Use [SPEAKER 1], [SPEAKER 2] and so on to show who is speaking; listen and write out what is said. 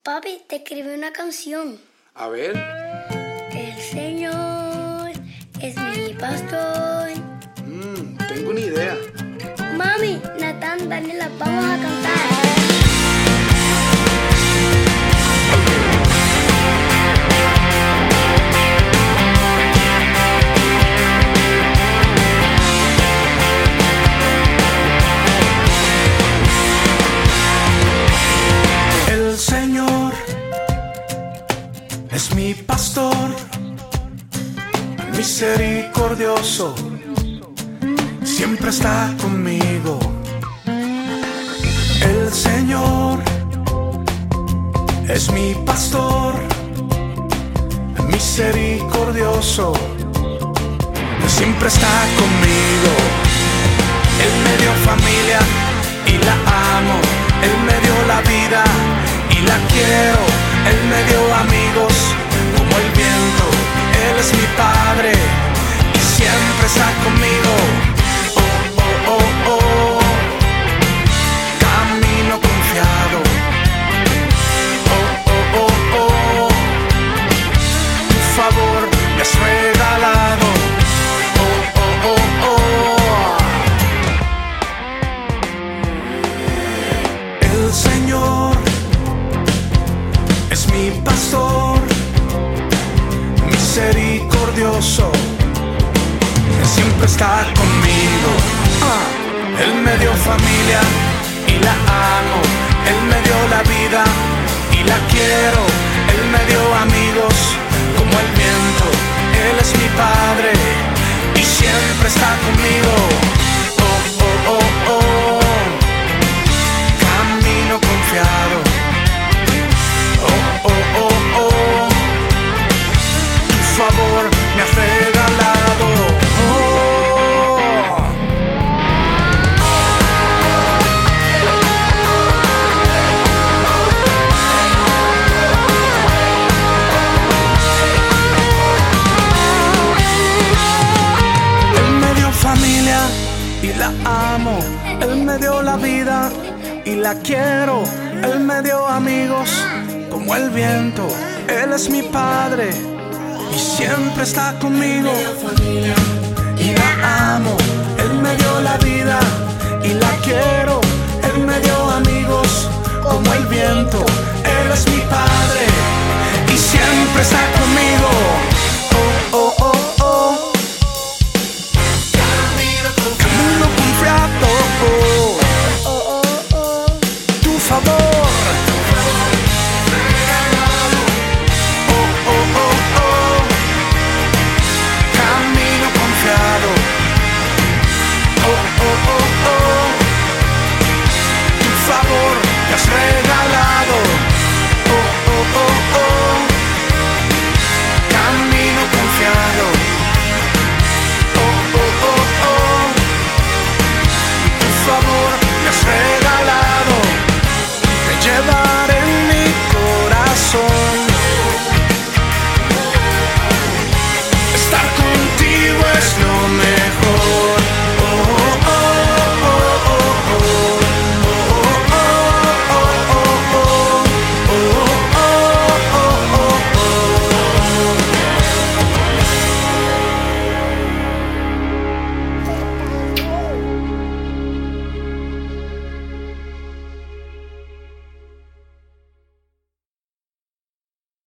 [SPEAKER 1] Papi, te escribí una canción.
[SPEAKER 2] A ver.
[SPEAKER 1] El Señor es mi pastor.
[SPEAKER 2] Tengo una idea.
[SPEAKER 1] Mami, Natán, Daniela, vamos a cantar.
[SPEAKER 3] El Señor es mi pastor, misericordioso, siempre está conmigo. El Señor es mi pastor, misericordioso, siempre está conmigo. Él me dio familia y la amo, Él me dio la vida y la quiero. Él me dio amigos como el viento. Él es mi Padre y siempre está conmigo. Oh, oh, oh, oh. Camino confiado. Oh, oh, oh, oh. Tu favor me has regalado. Oh, oh, oh, oh. El Señor es mi pastor, misericordioso, siempre está conmigo. Él me dio familia y la amo. Él me dio la vida y la quiero. Él me dio amigos como el viento. Él es mi Padre y siempre está conmigo. Oh, oh, oh, oh. Camino confiado. Oh, oh, oh, oh. Tu favor me has regalado. Oh. Él me dio familia y la amo. Él me dio la vida y la quiero. Él me dio amigos como el viento. Él es mi Padre y siempre está conmigo. Y la amo. Él me dio la vida y la quiero. Él me dio amigos como el viento. Él